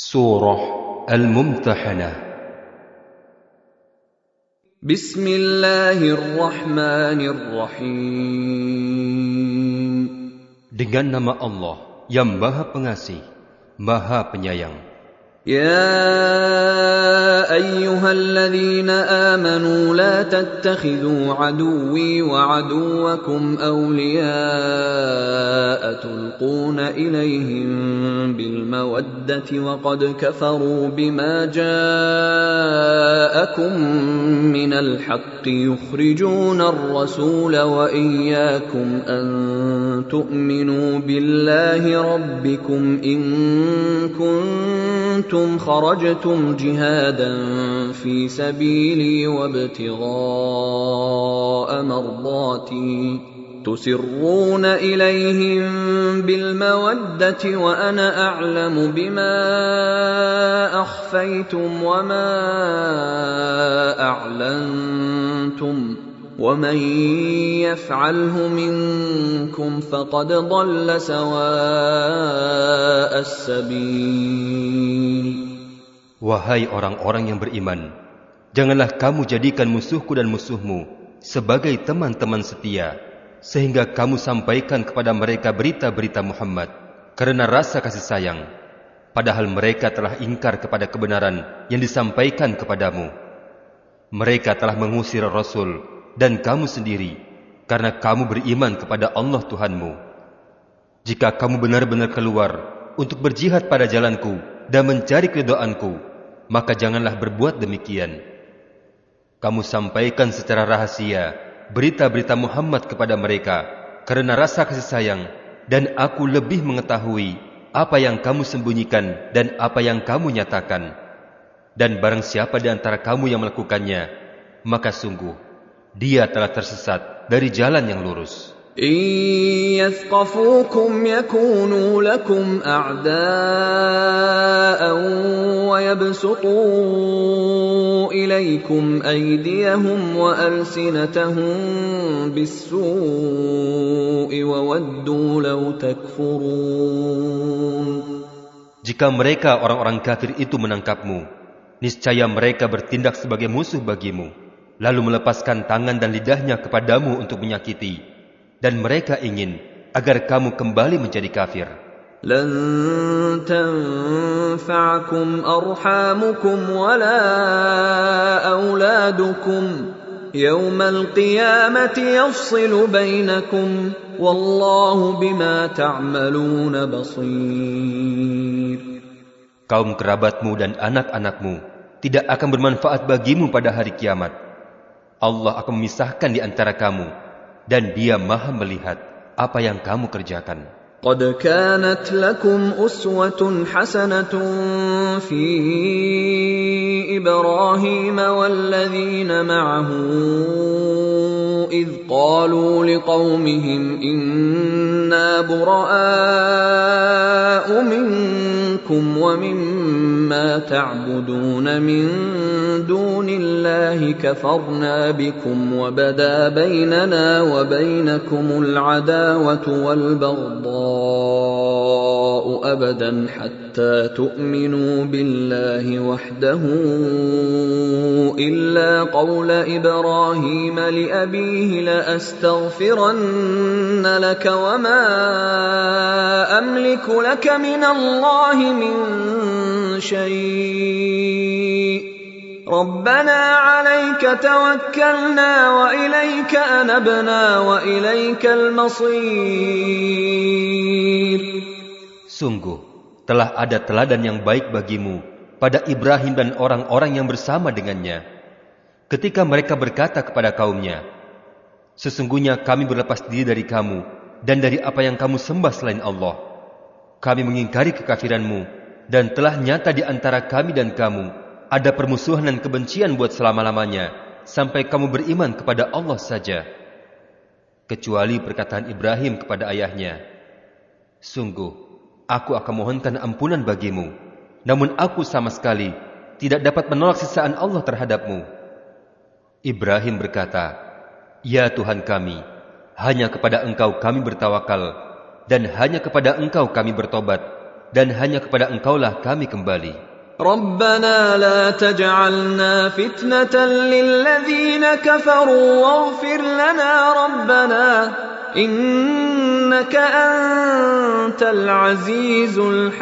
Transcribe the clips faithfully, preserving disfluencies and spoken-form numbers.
Surah Al-Mumtahanah. Bismillahirrahmanirrahim. Dengan nama Allah yang Maha Pengasih, Maha Penyayang. يا أيها الذين آمنوا لا تتخذوا عدوي وعدوكم أولياء تلقون إليهم بالمودة وقد كفروا بما جاءكم من الحق يخرجون الرسول وإياكم أن تؤمنوا بالله ربكم إن كنتم خرجتم جهادا في سبيلي وابتغاء مرضاتي تسرون إليهم بالمودة وأنا أعلم بما أخفيتم وما أعلنتم ومن يفعله منكم فقد ضل سواء السبيل. Wahai orang-orang yang beriman, janganlah kamu jadikan musuhku dan musuhmu sebagai teman-teman setia, sehingga kamu sampaikan kepada mereka berita-berita Muhammad karena rasa kasih sayang, padahal mereka telah ingkar kepada kebenaran yang disampaikan kepadamu. Mereka telah mengusir Rasul dan kamu sendiri karena kamu beriman kepada Allah Tuhanmu. Jika kamu benar-benar keluar untuk berjihad pada jalanku dan mencari keridhaanku, maka janganlah berbuat demikian. Kamu sampaikan secara rahasia berita-berita Muhammad kepada mereka karena rasa kasih sayang, dan aku lebih mengetahui apa yang kamu sembunyikan dan apa yang kamu nyatakan. Dan barang siapa di antara kamu yang melakukannya, maka sungguh dia telah tersesat dari jalan yang lurus. إن يثقفوكم يكونوا لكم أعداء ويبسطوا إليكم أيديهم وألسنتهم بالسوء وودوا لو تكفرون. Jika mereka orang-orang kafir itu menangkapmu, niscaya mereka bertindak sebagai musuh bagimu, lalu melepaskan tangan dan lidahnya kepadamu untuk menyakiti. Dan mereka ingin agar kamu kembali menjadi kafir. لن تنفعكم أرحامكم ولا أولادكم يوم القيامة يفصل بينكم والله بما تعملون بصير. Kaum kerabatmu dan anak-anakmu tidak akan bermanfaat bagimu pada hari kiamat. Allah akan memisahkan di antara kamu, dan Dia Maha melihat apa yang kamu kerjakan. قد كانت لكم أسوة حسنة في إبراهيم والذين معه إذ قالوا لقومهم إنا براء منكم ومما تعبدون من دون الله كفرنا بكم وبدا بيننا وبينكم العداوة والبغضاء أبدا حتى تؤمنوا بالله وحده إلا قول إبراهيم لأبيه لأستغفرن لك وما أملك لك من الله من شيء ربنا عليك توكلنا وإليك أنبنا وإليك المصير. Sungguh telah ada teladan yang baik bagimu pada Ibrahim dan orang-orang yang bersama dengannya, ketika mereka berkata kepada kaumnya, sesungguhnya kami berlepas diri dari kamu dan dari apa yang kamu sembah selain Allah. Kami mengingkari kekafiranmu, dan telah nyata di antara kami dan kamu ada permusuhan dan kebencian buat selama-lamanya, sampai kamu beriman kepada Allah saja. Kecuali perkataan Ibrahim kepada ayahnya, sungguh aku akan mohonkan ampunan bagimu, namun aku sama sekali tidak dapat menolak siksaan Allah terhadapmu. Ibrahim berkata, ya Tuhan kami, hanya kepada Engkau kami bertawakal, dan hanya kepada Engkau kami bertobat, dan hanya kepada Engkaulah kami kembali. Rabbana la taj'alna fitnatan lilladhina kafaru waghfir lana Rabbana innaka antal azizul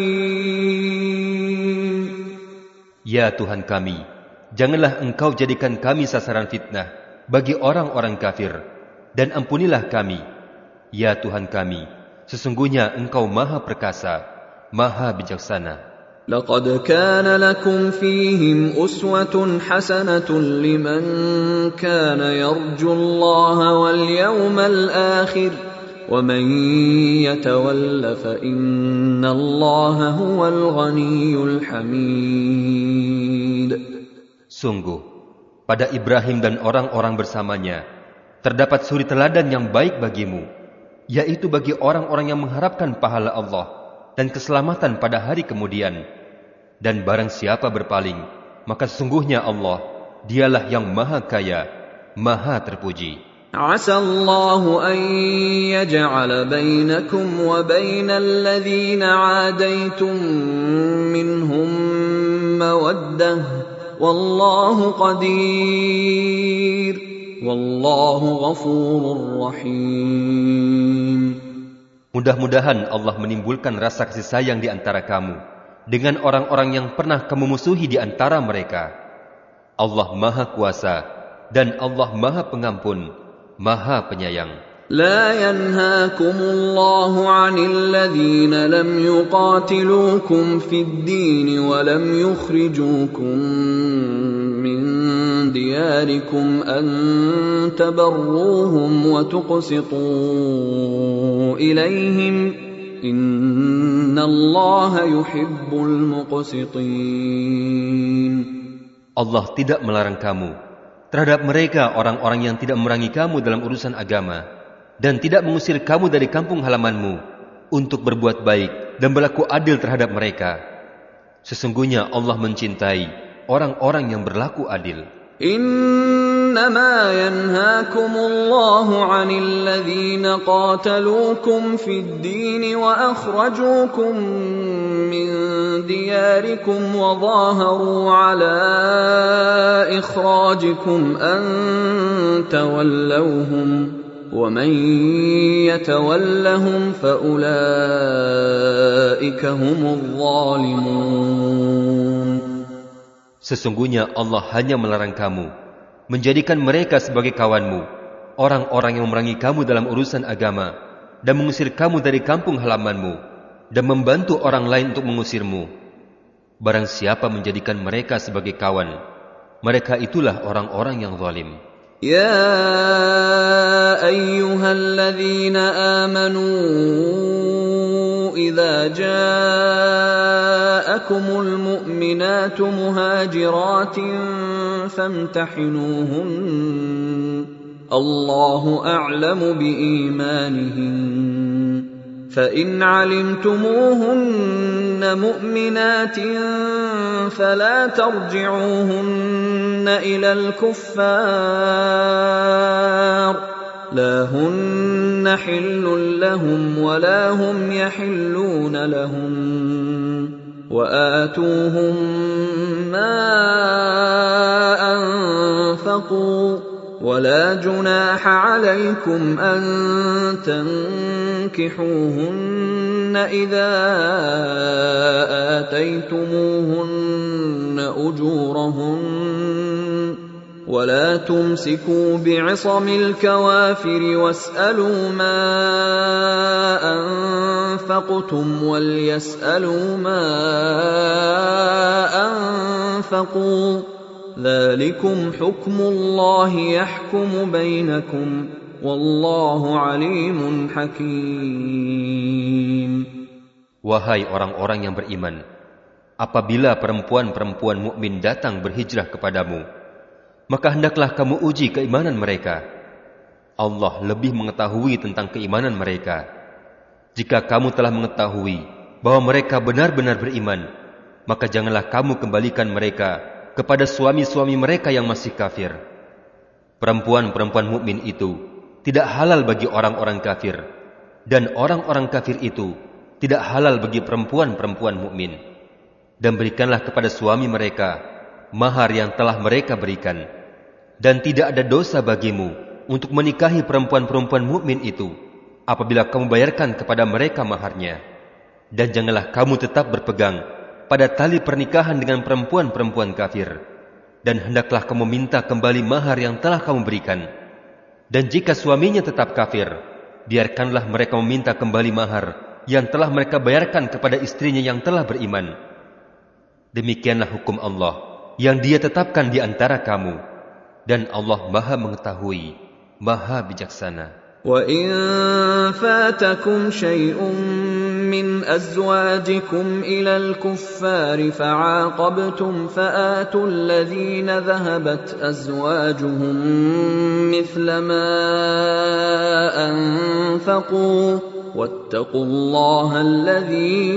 hakim. Ya Tuhan kami, janganlah Engkau jadikan kami sasaran fitnah bagi orang-orang kafir, dan ampunilah kami. Ya Tuhan kami, sesungguhnya Engkau Maha Perkasa, Maha Bijaksana. لقد كان لكم فيهم أسوة حسنة لمن كان يرجو الله واليوم الآخر ومن يتول فإن الله هو الغني الحميد. Sungguh, pada Ibrahim dan orang-orang bersamanya terdapat suri teladan yang baik bagimu, yaitu bagi orang-orang yang mengharapkan pahala Allah dan keselamatan pada hari kemudian. Dan barang siapa berpaling, maka sesungguhnya Allah, dialah yang maha kaya, maha terpuji. Asallahu an yaj'ala bainakum wa bainal ladzina 'adaitum minhum mawaddah wallahu qadir wallahu ghafurur rahim. Mudah-mudahan Allah menimbulkan rasa kasih sayang di antara kamu dengan orang-orang yang pernah kamu musuhi di antara mereka. Allah Maha Kuasa dan Allah Maha Pengampun, Maha Penyayang. La yanhaakumullahu 'anil ladzina lam yuqatilukum fid din wa lam yukhrijukum min diyarikum an tabarruhum wa tuqsitu ilaihim. Innallaha yuhibbul muqsitin. Allah tidak melarang kamu terhadap mereka orang-orang yang tidak memerangi kamu dalam urusan agama dan tidak mengusir kamu dari kampung halamanmu untuk berbuat baik dan berlaku adil terhadap mereka. Sesungguhnya Allah mencintai orang-orang yang berlaku adil. إنما ينهاكم الله عن الذين قاتلوكم في الدين وأخرجوكم من دياركم وظاهروا على إخراجكم أن تولوهم ومن يتولهم فأولئك هم الظالمون. Sesungguhnya Allah hanya melarang kamu menjadikan mereka sebagai kawanmu, orang-orang yang memerangi kamu dalam urusan agama dan mengusir kamu dari kampung halamanmu dan membantu orang lain untuk mengusirmu. Barang siapa menjadikan mereka sebagai kawan, mereka itulah orang-orang yang zalim. Ya ayyuhalladzina amanu idza ja'akumul mu'minatu muhajiratin famtahinuhun Allahu a'lamu biimanihin فإن علمتموهن مؤمنات فلا ترجعوهن إلى الكفار لا هن حل لهم ولا هم يحلون لهم وآتوهم ما أنفقوا ولا جناح عليكم أن تنكحوهن إذا آتيتموهن أجورهن ولا تمسكوا بعصم الكوافر واسألوا ما أنفقتم وليسألوا ما أنفقوا ذلكم حكم الله يحكم بينكم والله عليم حكيم. Wahai orang-orang yang beriman, apabila perempuan-perempuan mukmin datang berhijrah kepadamu, maka hendaklah kamu uji keimanan mereka. Allah lebih mengetahui tentang keimanan mereka. Jika kamu telah mengetahui bahwa mereka benar-benar beriman, maka janganlah kamu kembalikan mereka kepada suami-suami mereka yang masih kafir. Perempuan-perempuan mukmin itu tidak halal bagi orang-orang kafir, dan orang-orang kafir itu tidak halal bagi perempuan-perempuan mukmin. Dan berikanlah kepada suami mereka mahar yang telah mereka berikan. Dan tidak ada dosa bagimu untuk menikahi perempuan-perempuan mukmin itu apabila kamu bayarkan kepada mereka maharnya. Dan janganlah kamu tetap berpegang pada tali pernikahan dengan perempuan-perempuan kafir. Dan hendaklah kamu minta kembali mahar yang telah kamu berikan. Dan jika suaminya tetap kafir, biarkanlah mereka meminta kembali mahar yang telah mereka bayarkan kepada istrinya yang telah beriman. Demikianlah hukum Allah yang Dia tetapkan di antara kamu, dan Allah Maha mengetahui, Maha bijaksana. وَإِن فَاتَكُمْ شَيْءٌ مِّنْ أَزْوَاجِكُمْ إِلَى الْكُفَّارِ فَعَاقَبْتُمْ فَآتُوا الَّذِينَ ذَهَبَتْ أَزْوَاجُهُم مِّثْلَ مَا أَنفَقُوا وَاتَّقُوا اللَّهَ الَّذِي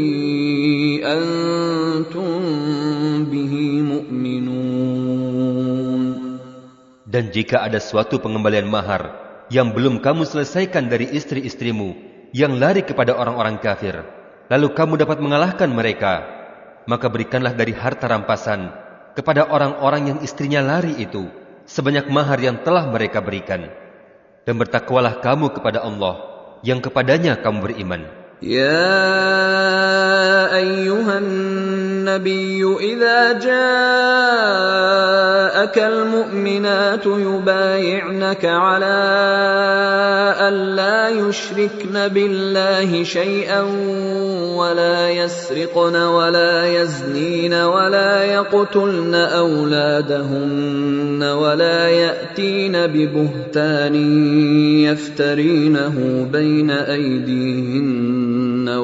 أَنتُم بِهِ مُؤْمِنُونَ. Dan jika ada suatu pengembalian mahar yang belum kamu selesaikan dari istri-istrimu yang lari kepada orang-orang kafir, lalu kamu dapat mengalahkan mereka, maka berikanlah dari harta rampasan kepada orang-orang yang istrinya lari itu sebanyak mahar yang telah mereka berikan. Dan bertakwalah kamu kepada Allah yang kepadanya kamu beriman. يا أيها النبي إذا جاءك المؤمنات يبايعنك على أن لا يشركن بالله شيئا ولا يسرقن ولا يزنين ولا يقتلن أولادهن ولا يأتين ببهتان يفترينه بين أيديهن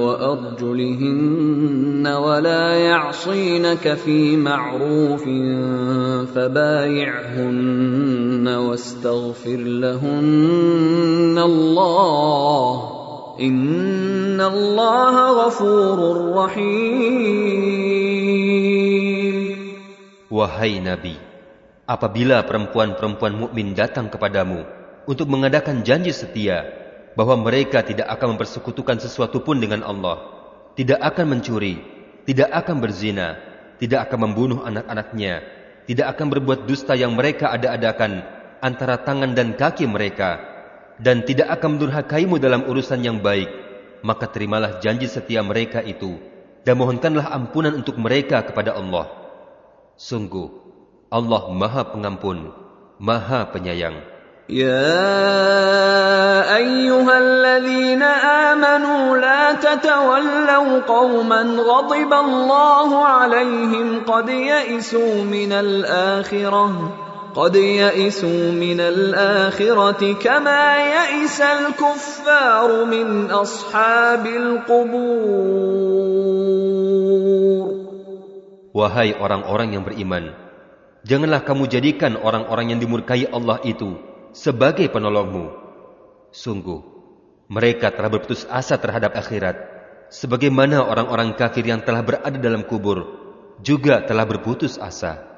وأرجلهن ولا يعصينك في معروف فبايعهن واستغفر لهن الله إن الله غفور رحيم. Wahai Nabi, apabila perempuan-perempuan mukmin datang kepadamu untuk mengadakan janji setia bahwa mereka tidak akan mempersekutukan sesuatu pun dengan Allah, tidak akan mencuri, tidak akan berzina, tidak akan membunuh anak-anaknya, tidak akan berbuat dusta yang mereka ada-adakan antara tangan dan kaki mereka, dan tidak akan mendurhakaimu dalam urusan yang baik, maka terimalah janji setia mereka itu, dan mohonkanlah ampunan untuk mereka kepada Allah. Sungguh, Allah Maha Pengampun, Maha Penyayang. يا أيها الذين آمنوا لا تتولوا قوما غضب الله عليهم قد يئسوا من الآخرة قد يئسوا من الآخرة كما يئس الكفار من أصحاب القبور. Wahai orang-orang yang beriman, janganlah kamu jadikan orang-orang yang dimurkai Allah itu sebagai penolongmu. Sungguh, mereka telah berputus asa terhadap akhirat, sebagaimana orang-orang kafir yang telah berada dalam kubur juga telah berputus asa.